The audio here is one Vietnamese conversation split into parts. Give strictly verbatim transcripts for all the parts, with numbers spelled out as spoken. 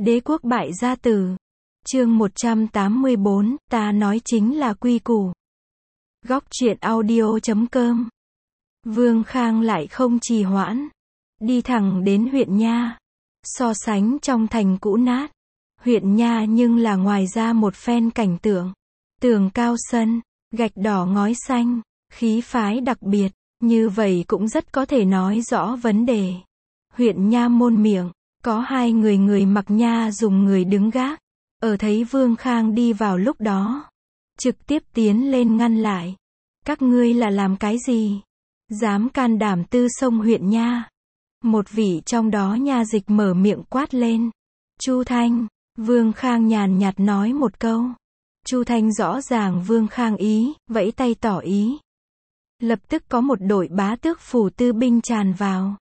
Đế quốc bại gia tử. Chương một trăm tám mươi bốn, ta nói chính là quy củ. Góc truyện audio chấm com. Vương Khang lại không trì hoãn, đi thẳng đến huyện Nha. So sánh trong thành cũ nát, huyện Nha nhưng là ngoài ra một phen cảnh tượng. Tường cao sân, gạch đỏ ngói xanh, khí phái đặc biệt, như vậy cũng rất có thể nói rõ vấn đề. Huyện Nha môn miệng, có hai người người mặc nha dùng người đứng gác, ở thấy Vương Khang đi vào lúc đó, trực tiếp tiến lên ngăn lại. Các ngươi là làm cái gì? Dám can đảm tư xông huyện Nha? Một vị trong đó nha dịch mở miệng quát lên. Chu Thanh. Vương Khang nhàn nhạt nói một câu. Chu Thanh rõ ràng Vương Khang ý, vẫy tay tỏ ý. Lập tức có một đội bá tước phủ tư binh tràn vào,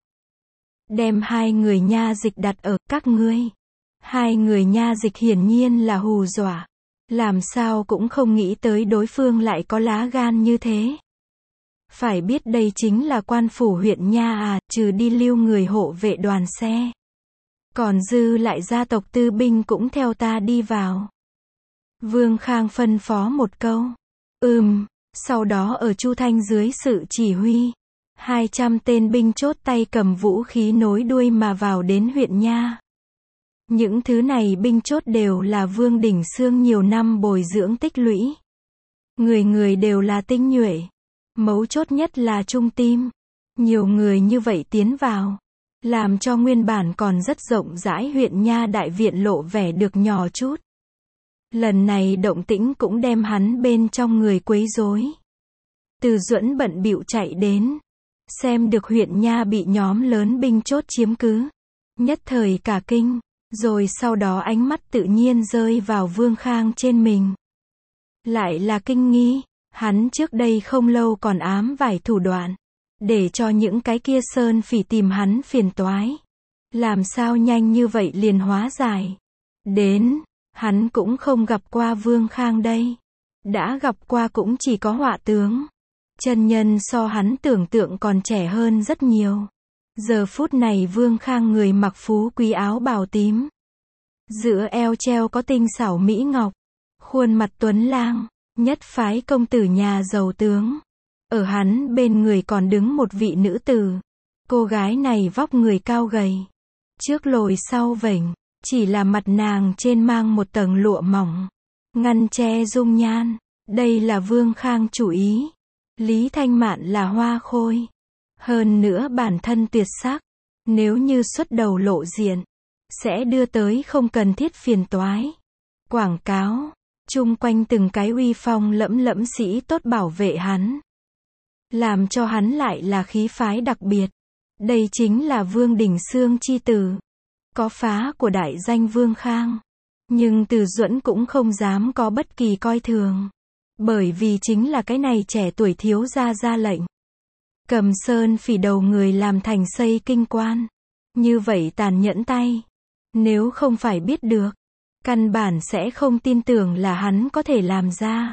đem hai người nha dịch đặt ở các ngươi. Hai người nha dịch hiển nhiên là hù dọa, làm sao cũng không nghĩ tới đối phương lại có lá gan như thế. Phải biết đây chính là quan phủ huyện Nha à, trừ đi lưu người hộ vệ đoàn xe, còn dư lại gia tộc tư binh cũng theo ta đi vào. Vương Khang phân phó một câu. Ừm, sau đó ở Chu Thanh dưới sự chỉ huy, hai trăm tên binh chốt tay cầm vũ khí nối đuôi mà vào đến huyện Nha. Những thứ này binh chốt đều là Vương Đình Xương nhiều năm bồi dưỡng tích lũy. Người người đều là tinh nhuệ. Mấu chốt nhất là trung tim. Nhiều người như vậy tiến vào, làm cho nguyên bản còn rất rộng rãi huyện Nha đại viện lộ vẻ được nhỏ chút. Lần này động tĩnh cũng đem hắn bên trong người quấy rối. Từ Duẫn bận bịu chạy đến, xem được huyện Nha bị nhóm lớn binh chốt chiếm cứ, nhất thời cả kinh, rồi sau đó ánh mắt tự nhiên rơi vào Vương Khang trên mình. Lại là kinh nghi, hắn trước đây không lâu còn ám vài thủ đoạn, để cho những cái kia sơn phỉ tìm hắn phiền toái. Làm sao nhanh như vậy liền hóa giải. Đến, hắn cũng không gặp qua Vương Khang đây. Đã gặp qua cũng chỉ có họa tướng. Chân nhân so hắn tưởng tượng còn trẻ hơn rất nhiều. Giờ phút này Vương Khang người mặc phú quý áo bào tím, giữa eo treo có tinh xảo mỹ ngọc, khuôn mặt tuấn lang, nhất phái công tử nhà giàu tướng. Ở hắn bên người còn đứng một vị nữ tử. Cô gái này vóc người cao gầy, trước lồi sau vểnh, chỉ là mặt nàng trên mang một tầng lụa mỏng, ngăn che dung nhan. Đây là Vương Khang chủ ý. Lý Thanh Mạn là hoa khôi, hơn nữa bản thân tuyệt sắc, nếu như xuất đầu lộ diện, sẽ đưa tới không cần thiết phiền toái. Quảng cáo, chung quanh từng cái uy phong lẫm lẫm sĩ tốt bảo vệ hắn, làm cho hắn lại là khí phái đặc biệt. Đây chính là Vương Đình Xương chi tử, có phá của đại danh Vương Khang. Nhưng Từ Duẫn cũng không dám có bất kỳ coi thường, bởi vì chính là cái này trẻ tuổi thiếu gia ra lệnh, cầm sơn phỉ đầu người làm thành xây kinh quan. Như vậy tàn nhẫn tay, nếu không phải biết được, căn bản sẽ không tin tưởng là hắn có thể làm ra.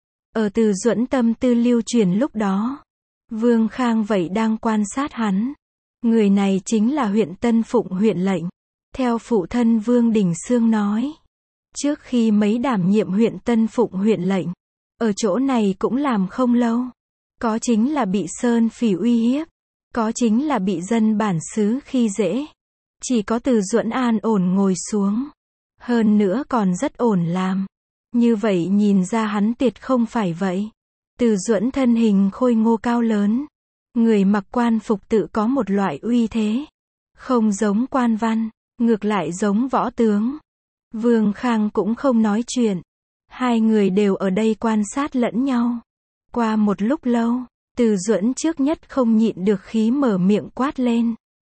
Ở Từ Duẫn tâm tư lưu truyền lúc đó, Vương Khang vậy đang quan sát hắn. Người này chính là huyện Tân Phụng huyện lệnh. Theo phụ thân Vương Đình Xương nói, trước khi mấy đảm nhiệm huyện Tân Phụng huyện lệnh, ở chỗ này cũng làm không lâu. Có chính là bị sơn phỉ uy hiếp, có chính là bị dân bản xứ khi dễ. Chỉ có Từ Duẫn an ổn ngồi xuống, hơn nữa còn rất ổn làm. Như vậy nhìn ra hắn tuyệt không phải vậy. Từ Duẫn thân hình khôi ngô cao lớn, người mặc quan phục tự có một loại uy thế, không giống quan văn, ngược lại giống võ tướng. Vương Khang cũng không nói chuyện, hai người đều ở đây quan sát lẫn nhau. Qua một lúc lâu, Từ Duẫn trước nhất không nhịn được khí mở miệng quát lên.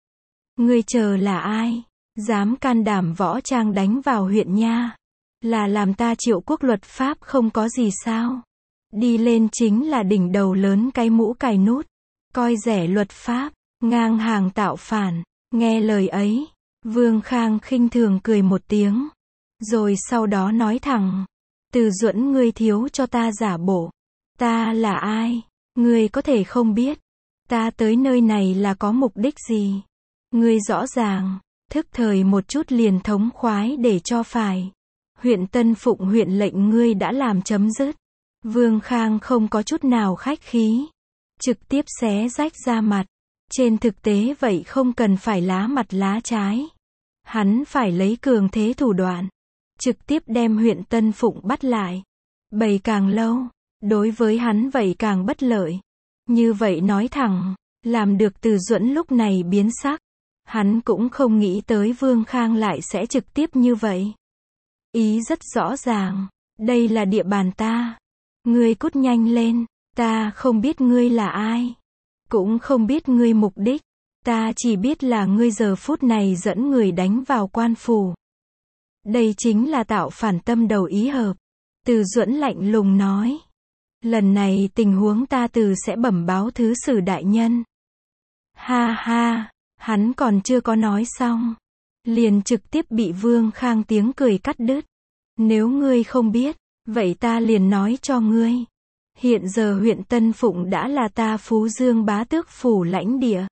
Ngươi chờ là ai? Dám can đảm võ trang đánh vào huyện Nha? Là làm ta Triệu Quốc luật pháp không có gì sao? Đi lên chính là đỉnh đầu lớn cái mũ cài nút, coi rẻ luật pháp, ngang hàng tạo phản. Nghe lời ấy, Vương Khang khinh thường cười một tiếng, rồi sau đó nói thẳng. Từ Duẫn, ngươi thiếu cho ta giả bộ. Ta là ai? Ngươi có thể không biết. Ta tới nơi này là có mục đích gì? Ngươi rõ ràng. Thức thời một chút liền thống khoái để cho phải. Huyện Tân Phụng huyện lệnh ngươi đã làm chấm dứt. Vương Khang không có chút nào khách khí. Trực tiếp xé rách ra mặt. Trên thực tế vậy không cần phải lá mặt lá trái. Hắn phải lấy cường thế thủ đoạn. Trực tiếp đem huyện Tân Phụng bắt lại. Bày càng lâu, đối với hắn vậy càng bất lợi. Như vậy nói thẳng, làm được Từ Duẫn lúc này biến sắc. Hắn cũng không nghĩ tới Vương Khang lại sẽ trực tiếp như vậy. Ý rất rõ ràng, đây là địa bàn ta. Ngươi cút nhanh lên, ta không biết ngươi là ai. Cũng không biết ngươi mục đích. Ta chỉ biết là ngươi giờ phút này dẫn người đánh vào quan phủ. Đây chính là tạo phản tâm đầu ý hợp. Từ Duẫn lạnh lùng nói. Lần này tình huống ta từ sẽ bẩm báo thứ sử đại nhân. Ha ha, hắn còn chưa có nói xong. Liền trực tiếp bị Vương Khang tiếng cười cắt đứt. Nếu ngươi không biết, vậy ta liền nói cho ngươi. Hiện giờ huyện Tân Phụng đã là ta Phú Dương bá tước phủ lãnh địa.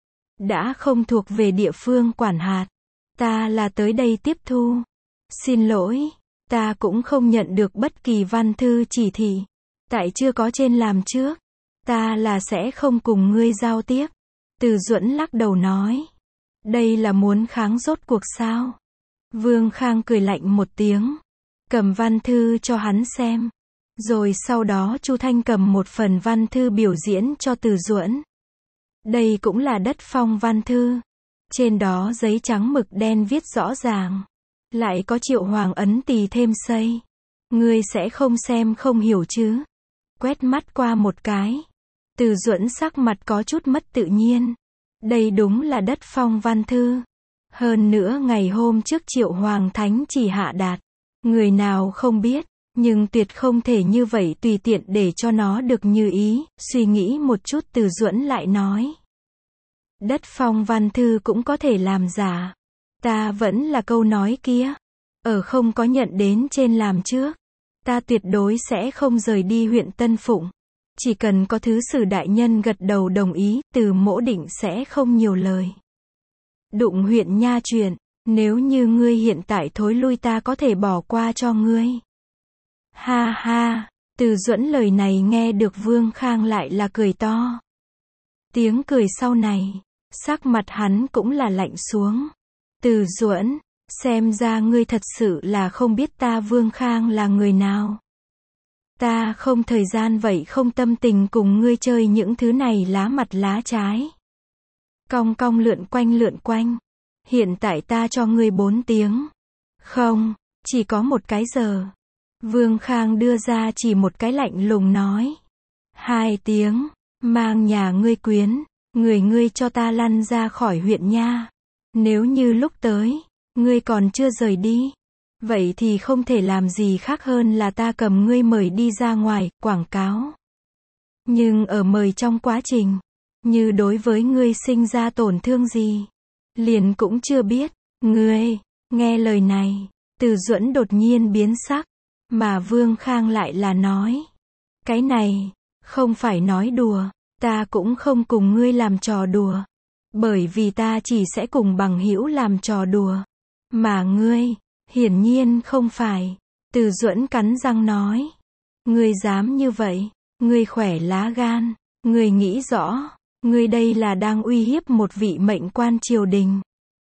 Đã không thuộc về địa phương quản hạt. Ta là tới đây tiếp thu. Xin lỗi, ta cũng không nhận được bất kỳ văn thư chỉ thị. Tại chưa có trên làm trước. Ta là sẽ không cùng ngươi giao tiếp. Từ Duẫn lắc đầu nói. Đây là muốn kháng rốt cuộc sao? Vương Khang cười lạnh một tiếng. Cầm văn thư cho hắn xem. Rồi sau đó Chu Thanh cầm một phần văn thư biểu diễn cho Từ Duẫn. Đây cũng là đất phong văn thư. Trên đó giấy trắng mực đen viết rõ ràng. Lại có Triệu Hoàng ấn tỳ thêm xây. Ngươi sẽ không xem không hiểu chứ? Quét mắt qua một cái. Từ Duẫn sắc mặt có chút mất tự nhiên. Đây đúng là đất phong văn thư. Hơn nữa ngày hôm trước Triệu Hoàng thánh chỉ hạ đạt. Người nào không biết. Nhưng tuyệt không thể như vậy tùy tiện để cho nó được như ý. Suy nghĩ một chút Từ Duẫn lại nói. Đất phong văn thư cũng có thể làm giả. Ta vẫn là câu nói kia. Ở không có nhận đến trên làm trước. Ta tuyệt đối sẽ không rời đi huyện Tân Phụng. Chỉ cần có thứ sử đại nhân gật đầu đồng ý, Từ mỗ định sẽ không nhiều lời. Đụng huyện nha chuyện. Nếu như ngươi hiện tại thối lui ta có thể bỏ qua cho ngươi. Ha ha, Từ Duẫn lời này nghe được Vương Khang lại là cười to. Tiếng cười sau này, sắc mặt hắn cũng là lạnh xuống. Từ Duẫn, xem ra ngươi thật sự là không biết ta Vương Khang là người nào. Ta không thời gian vậy không tâm tình cùng ngươi chơi những thứ này lá mặt lá trái. Cong cong lượn quanh lượn quanh. Hiện tại ta cho ngươi bốn tiếng. Không, chỉ có một cái giờ. Vương Khang đưa ra chỉ một cái lạnh lùng nói. Hai tiếng, mang nhà ngươi quyến, người ngươi cho ta lăn ra khỏi huyện nha. Nếu như lúc tới, ngươi còn chưa rời đi. Vậy thì không thể làm gì khác hơn là ta cầm ngươi mời đi ra ngoài, quảng cáo. Nhưng ở mời trong quá trình, như đối với ngươi sinh ra tổn thương gì, liền cũng chưa biết. Ngươi, nghe lời này, Từ Duẫn đột nhiên biến sắc. Mà Vương Khang lại là nói. Cái này, không phải nói đùa, ta cũng không cùng ngươi làm trò đùa. Bởi vì ta chỉ sẽ cùng bằng hữu làm trò đùa. Mà ngươi, hiển nhiên không phải. Từ Duẫn cắn răng nói. Ngươi dám như vậy, ngươi khỏe lá gan, ngươi nghĩ rõ, ngươi đây là đang uy hiếp một vị mệnh quan triều đình.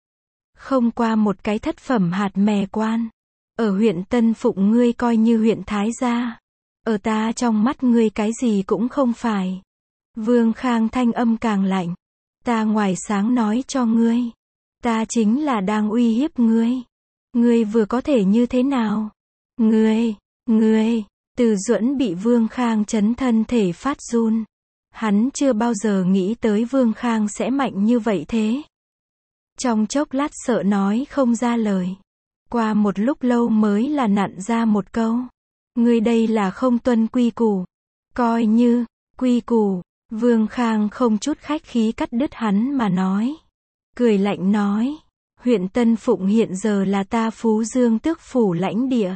Không qua một cái thất phẩm hạt mè quan. Ở huyện Tân Phụng ngươi coi như huyện Thái Gia. Ở ta trong mắt ngươi cái gì cũng không phải. Vương Khang thanh âm càng lạnh. Ta ngoài sáng nói cho ngươi. Ta chính là đang uy hiếp ngươi. Ngươi vừa có thể như thế nào? Ngươi, ngươi, Từ Duẫn bị Vương Khang chấn thân thể phát run. Hắn chưa bao giờ nghĩ tới Vương Khang sẽ mạnh như vậy thế. Trong chốc lát sợ nói không ra lời. Qua một lúc lâu mới là nặn ra một câu. Ngươi đây là không tuân quy củ. Coi như, quy củ. Vương Khang không chút khách khí cắt đứt hắn mà nói. Cười lạnh nói. Huyện Tân Phụng hiện giờ là ta Phú Dương tước phủ lãnh địa.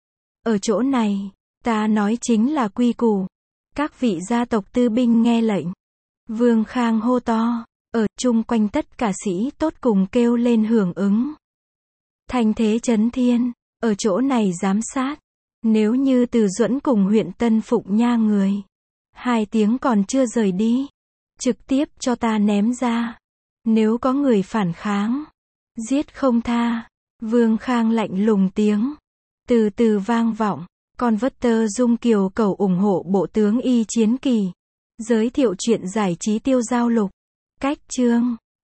Ở chỗ này, ta nói chính là quy củ. Các vị gia tộc tư binh nghe lệnh. Vương Khang hô to. Ở chung quanh tất cả sĩ tốt cùng kêu lên hưởng ứng. Thanh thế chấn thiên, ở chỗ này giám sát. Nếu như Từ Duẫn cùng huyện Tân Phụng Nha người, hai tiếng còn chưa rời đi, trực tiếp cho ta ném ra. Nếu có người phản kháng, giết không tha. Vương Khang lạnh lùng tiếng từ từ vang vọng. Con vất tơ Dung Kiều cầu ủng hộ bộ tướng Y Chiến Kỳ. Giới thiệu chuyện giải trí tiêu giao lục. Cách chương